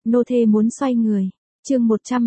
Nô thê muốn xoay người. Chương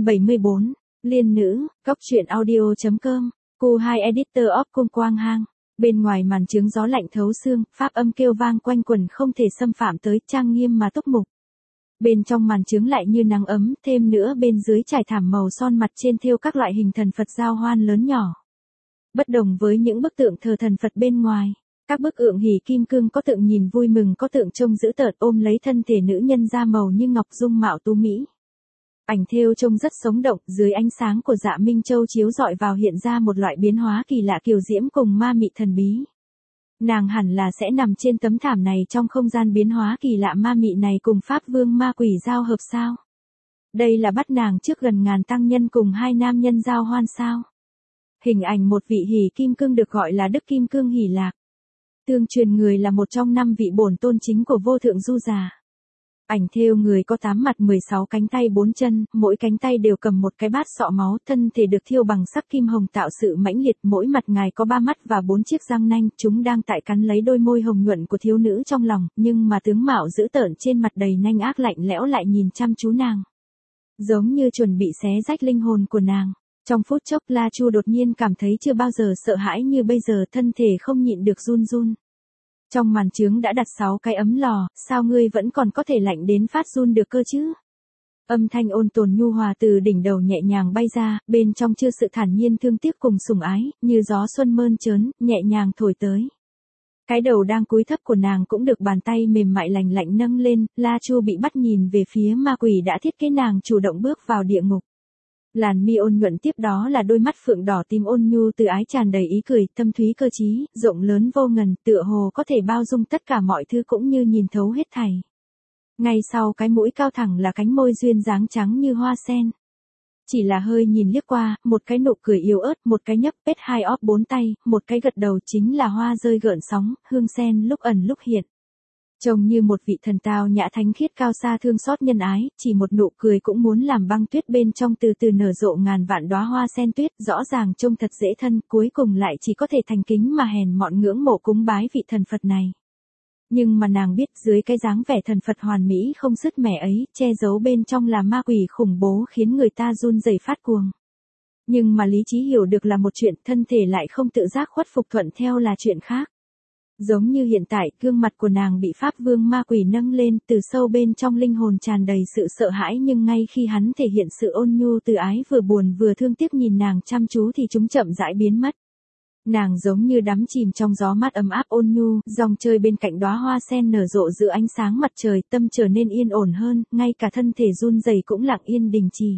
174. Liên nữ, góc truyện audio.com. Cô 2 editor of Cung Quang Hang. Bên ngoài màn trướng gió lạnh thấu xương, pháp âm kêu vang quanh quẩn không thể xâm phạm tới, trang nghiêm mà túc mục. Bên trong màn trướng lại như nắng ấm, thêm nữa bên dưới trải thảm màu son, mặt trên thêu các loại hình thần Phật giao hoan lớn nhỏ. Bất đồng với những bức tượng thờ thần Phật bên ngoài, các bức tượng hỉ kim cương có tượng nhìn vui mừng, có tượng trông dữ tợn ôm lấy thân thể nữ nhân da màu như ngọc, dung mạo tú mỹ. Ảnh thêu trông rất sống động, dưới ánh sáng của Dạ Minh Châu chiếu rọi vào hiện ra một loại biến hóa kỳ lạ kiều diễm cùng ma mị thần bí. Nàng hẳn là sẽ nằm trên tấm thảm này trong không gian biến hóa kỳ lạ ma mị này cùng Pháp Vương ma quỷ giao hợp sao? Đây là bắt nàng trước gần ngàn tăng nhân cùng hai nam nhân giao hoan sao? Hình ảnh một vị hỉ kim cương được gọi là Đức Kim Cương Hỉ Lạc. Tương truyền người là một trong 5 vị bổn tôn chính của vô thượng du già. Ảnh thêu người có 8 mặt 16 cánh tay 4 chân, mỗi cánh tay đều cầm một cái bát sọ máu, thân thể được thiêu bằng sắc kim hồng tạo sự mãnh liệt, mỗi mặt ngài có 3 mắt và 4 chiếc răng nanh, chúng đang tại cắn lấy đôi môi hồng nhuận của thiếu nữ trong lòng, nhưng mà tướng mạo dữ tợn trên mặt đầy nanh ác lạnh lẽo lại nhìn chăm chú nàng. Giống như chuẩn bị xé rách linh hồn của nàng. Trong phút chốc La Chu đột nhiên cảm thấy chưa bao giờ sợ hãi như bây giờ, thân thể không nhịn được run run. Trong màn trướng đã đặt 6 cái ấm lò, sao ngươi vẫn còn có thể lạnh đến phát run được cơ chứ? Âm thanh ôn tồn nhu hòa từ đỉnh đầu nhẹ nhàng bay ra, bên trong chưa sự thản nhiên thương tiếc cùng sủng ái, như gió xuân mơn trớn, nhẹ nhàng thổi tới. Cái đầu đang cúi thấp của nàng cũng được bàn tay mềm mại lành lạnh nâng lên, La Chu bị bắt nhìn về phía ma quỷ đã thiết kế nàng chủ động bước vào địa ngục. Làn mi ôn nhuận tiếp đó là đôi mắt phượng đỏ tím ôn nhu từ ái tràn đầy ý cười, thâm thúy cơ trí, rộng lớn vô ngần, tựa hồ có thể bao dung tất cả mọi thứ cũng như nhìn thấu hết thảy. Ngay sau cái mũi cao thẳng là cánh môi duyên dáng trắng như hoa sen. Chỉ là hơi nhìn liếc qua, một cái nụ cười yếu ớt, một cái nhấp pết 2 óp 4 tay, một cái gật đầu chính là hoa rơi gợn sóng, hương sen lúc ẩn lúc hiện. Trông như một vị thần tao nhã thánh khiết cao xa thương xót nhân ái, chỉ một nụ cười cũng muốn làm băng tuyết bên trong từ từ nở rộ ngàn vạn đóa hoa sen tuyết, rõ ràng trông thật dễ thân, cuối cùng lại chỉ có thể thành kính mà hèn mọn ngưỡng mộ cúng bái vị thần Phật này. Nhưng mà nàng biết dưới cái dáng vẻ thần Phật hoàn mỹ không sứt mẻ ấy, che giấu bên trong là ma quỷ khủng bố khiến người ta run rẩy phát cuồng. Nhưng mà lý trí hiểu được là một chuyện, thân thể lại không tự giác khuất phục thuận theo là chuyện khác. Giống như hiện tại, gương mặt của nàng bị Pháp Vương ma quỷ nâng lên, từ sâu bên trong linh hồn tràn đầy sự sợ hãi, nhưng ngay khi hắn thể hiện sự ôn nhu từ ái vừa buồn vừa thương tiếc nhìn nàng chăm chú thì chúng chậm rãi biến mất. Nàng giống như đắm chìm trong gió mát ấm áp ôn nhu, dòng chơi bên cạnh đóa hoa sen nở rộ giữa ánh sáng mặt trời, tâm trở nên yên ổn hơn, ngay cả thân thể run rẩy cũng lặng yên đình chỉ.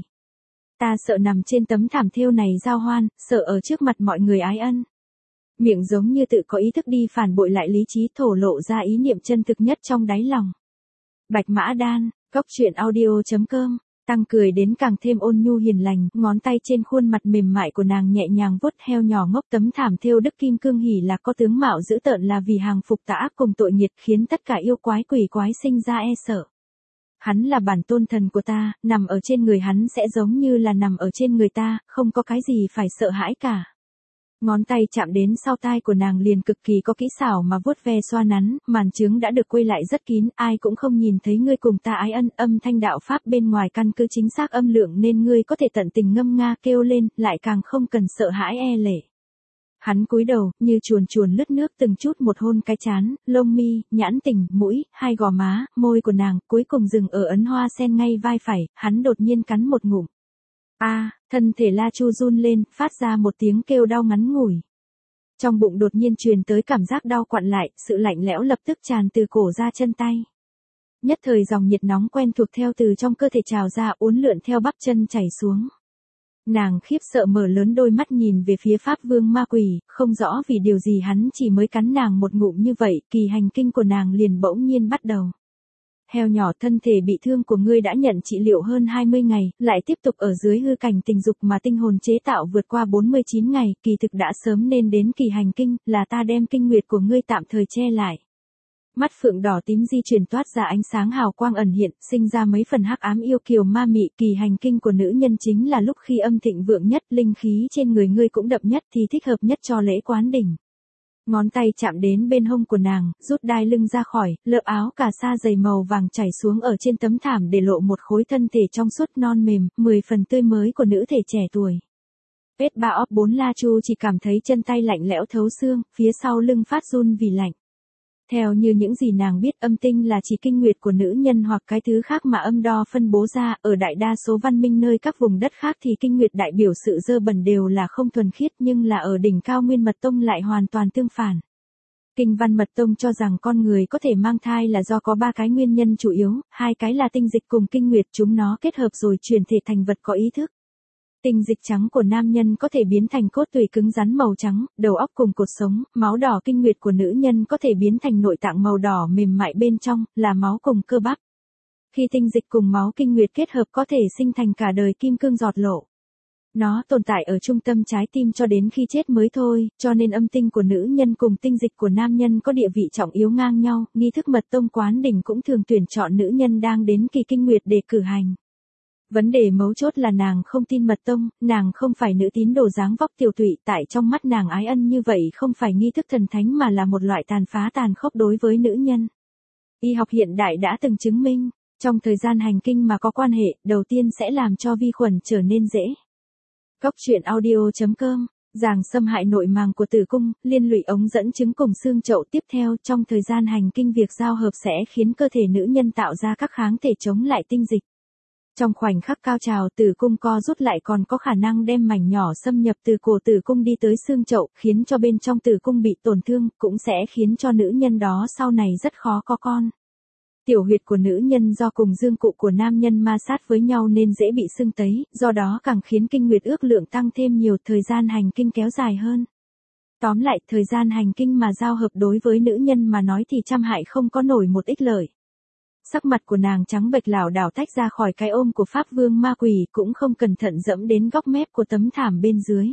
Ta sợ nằm trên tấm thảm thêu này giao hoan, sợ ở trước mặt mọi người ái ân. Miệng giống như tự có ý thức đi phản bội lại lý trí, thổ lộ ra ý niệm chân thực nhất trong đáy lòng. Bạch Mã Đan, góc truyện audio.com. Tăng cười đến càng thêm ôn nhu hiền lành, ngón tay trên khuôn mặt mềm mại của nàng nhẹ nhàng vuốt heo nhỏ ngốc, tấm thảm thêu Đức Kim Cương Hỉ Lạc có tướng mạo dữ tợn là vì hàng phục tà ác cùng tội nghiệt, khiến tất cả yêu quái quỷ quái sinh ra e sợ. Hắn là bản tôn thần của ta, nằm ở trên người hắn sẽ giống như là nằm ở trên người ta, không có cái gì phải sợ hãi cả. Ngón tay chạm đến sau tai của nàng liền cực kỳ có kỹ xảo mà vuốt ve xoa nắn, màn trướng đã được quây lại rất kín, ai cũng không nhìn thấy ngươi cùng ta ái ân, âm thanh đạo pháp bên ngoài căn cứ chính xác âm lượng nên ngươi có thể tận tình ngâm nga kêu lên, lại càng không cần sợ hãi e lệ. Hắn cúi đầu, như chuồn chuồn lướt nước từng chút một hôn cái trán, lông mi, nhãn tình, mũi, hai gò má, môi của nàng, cuối cùng dừng ở ấn hoa sen ngay vai phải, hắn đột nhiên cắn một ngụm. Thân thể La Chu run lên, phát ra một tiếng kêu đau ngắn ngủi. Trong bụng đột nhiên truyền tới cảm giác đau quặn lại, sự lạnh lẽo lập tức tràn từ cổ ra chân tay. Nhất thời dòng nhiệt nóng quen thuộc theo từ trong cơ thể trào ra, uốn lượn theo bắp chân chảy xuống. Nàng khiếp sợ mở lớn đôi mắt nhìn về phía Pháp Vương ma quỷ, không rõ vì điều gì hắn chỉ mới cắn nàng một ngụm như vậy, kỳ hành kinh của nàng liền bỗng nhiên bắt đầu. Heo nhỏ, thân thể bị thương của ngươi đã nhận trị liệu hơn 20 ngày, lại tiếp tục ở dưới hư cảnh tình dục mà tinh hồn chế tạo vượt qua 49 ngày, kỳ thực đã sớm nên đến kỳ hành kinh, là ta đem kinh nguyệt của ngươi tạm thời che lại. Mắt phượng đỏ tím di chuyển toát ra ánh sáng hào quang ẩn hiện, sinh ra mấy phần hắc ám yêu kiều ma mị, kỳ hành kinh của nữ nhân chính là lúc khi âm thịnh vượng nhất, linh khí trên người ngươi cũng đậm nhất thì thích hợp nhất cho lễ quán đỉnh. Ngón tay chạm đến bên hông của nàng, rút đai lưng ra khỏi, lớp áo cà sa dày màu vàng chảy xuống ở trên tấm thảm để lộ một khối thân thể trong suốt non mềm, 10 phần tươi mới của nữ thể trẻ tuổi. Vết ba óp 4 La Chu chỉ cảm thấy chân tay lạnh lẽo thấu xương, phía sau lưng phát run vì lạnh. Theo như những gì nàng biết, âm tinh là chỉ kinh nguyệt của nữ nhân hoặc cái thứ khác mà âm đo phân bố ra, ở đại đa số văn minh nơi các vùng đất khác thì kinh nguyệt đại biểu sự dơ bẩn đều là không thuần khiết, nhưng là ở đỉnh cao Nguyên Mật Tông lại hoàn toàn tương phản. Kinh Văn Mật Tông cho rằng con người có thể mang thai là do có 3 cái nguyên nhân chủ yếu, 2 cái là tinh dịch cùng kinh nguyệt, chúng nó kết hợp rồi chuyển thể thành vật có ý thức. Tinh dịch trắng của nam nhân có thể biến thành cốt tủy cứng rắn màu trắng, đầu óc cùng cột sống, máu đỏ kinh nguyệt của nữ nhân có thể biến thành nội tạng màu đỏ mềm mại bên trong, là máu cùng cơ bắp. Khi tinh dịch cùng máu kinh nguyệt kết hợp có thể sinh thành cả đời kim cương giọt lộ. Nó tồn tại ở trung tâm trái tim cho đến khi chết mới thôi, cho nên âm tinh của nữ nhân cùng tinh dịch của nam nhân có địa vị trọng yếu ngang nhau, nghi thức Mật Tông Quán Đỉnh cũng thường tuyển chọn nữ nhân đang đến kỳ kinh nguyệt để cử hành. Vấn đề mấu chốt là nàng không tin Mật Tông, nàng không phải nữ tín đồ dáng vóc tiểu tụy, tại trong mắt nàng ái ân như vậy không phải nghi thức thần thánh mà là một loại tàn phá tàn khốc đối với nữ nhân. Y học hiện đại đã từng chứng minh, trong thời gian hành kinh mà có quan hệ, đầu tiên sẽ làm cho vi khuẩn trở nên dễ. Góc truyện audio.com, giảng xâm hại nội màng của tử cung, liên lụy ống dẫn trứng cùng xương chậu. Tiếp theo, trong thời gian hành kinh việc giao hợp sẽ khiến cơ thể nữ nhân tạo ra các kháng thể chống lại tinh dịch. Trong khoảnh khắc cao trào, tử cung co rút lại còn có khả năng đem mảnh nhỏ xâm nhập từ cổ tử cung đi tới xương chậu, khiến cho bên trong tử cung bị tổn thương, cũng sẽ khiến cho nữ nhân đó sau này rất khó có con. Tiểu huyệt của nữ nhân do cùng dương cụ của nam nhân ma sát với nhau nên dễ bị sưng tấy, do đó càng khiến kinh nguyệt ước lượng tăng thêm nhiều, thời gian hành kinh kéo dài hơn. Tóm lại, thời gian hành kinh mà giao hợp đối với nữ nhân mà nói thì trăm hại không có nổi một ích lợi. Sắc mặt của nàng trắng bệch lảo đảo tách ra khỏi cái ôm của Pháp Vương ma quỷ, cũng không cẩn thận dẫm đến góc mép của tấm thảm bên dưới.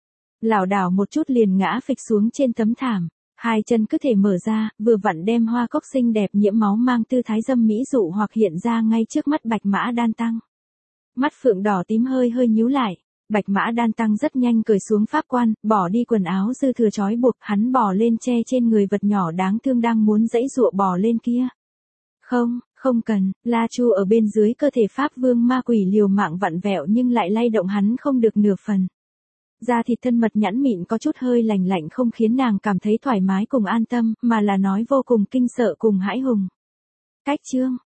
Lảo đảo một chút liền ngã phịch xuống trên tấm thảm, hai chân cứ thể mở ra, vừa vặn đem hoa cốc xinh đẹp nhiễm máu mang tư thái dâm mỹ dụ hoặc hiện ra ngay trước mắt Bạch Mã Đan Tăng. Mắt phượng đỏ tím hơi hơi nhíu lại, Bạch Mã Đan Tăng rất nhanh cởi xuống pháp quan, bỏ đi quần áo dư thừa trói buộc, hắn bò lên che trên người vật nhỏ đáng thương đang muốn giãy giụa bò lên kia. Không cần, La Chu ở bên dưới cơ thể Pháp Vương ma quỷ liều mạng vặn vẹo nhưng lại lay động hắn không được nửa phần. Da thịt thân mật nhẵn mịn có chút hơi lành lạnh không khiến nàng cảm thấy thoải mái cùng an tâm, mà là nói vô cùng kinh sợ cùng hãi hùng. Cách chương,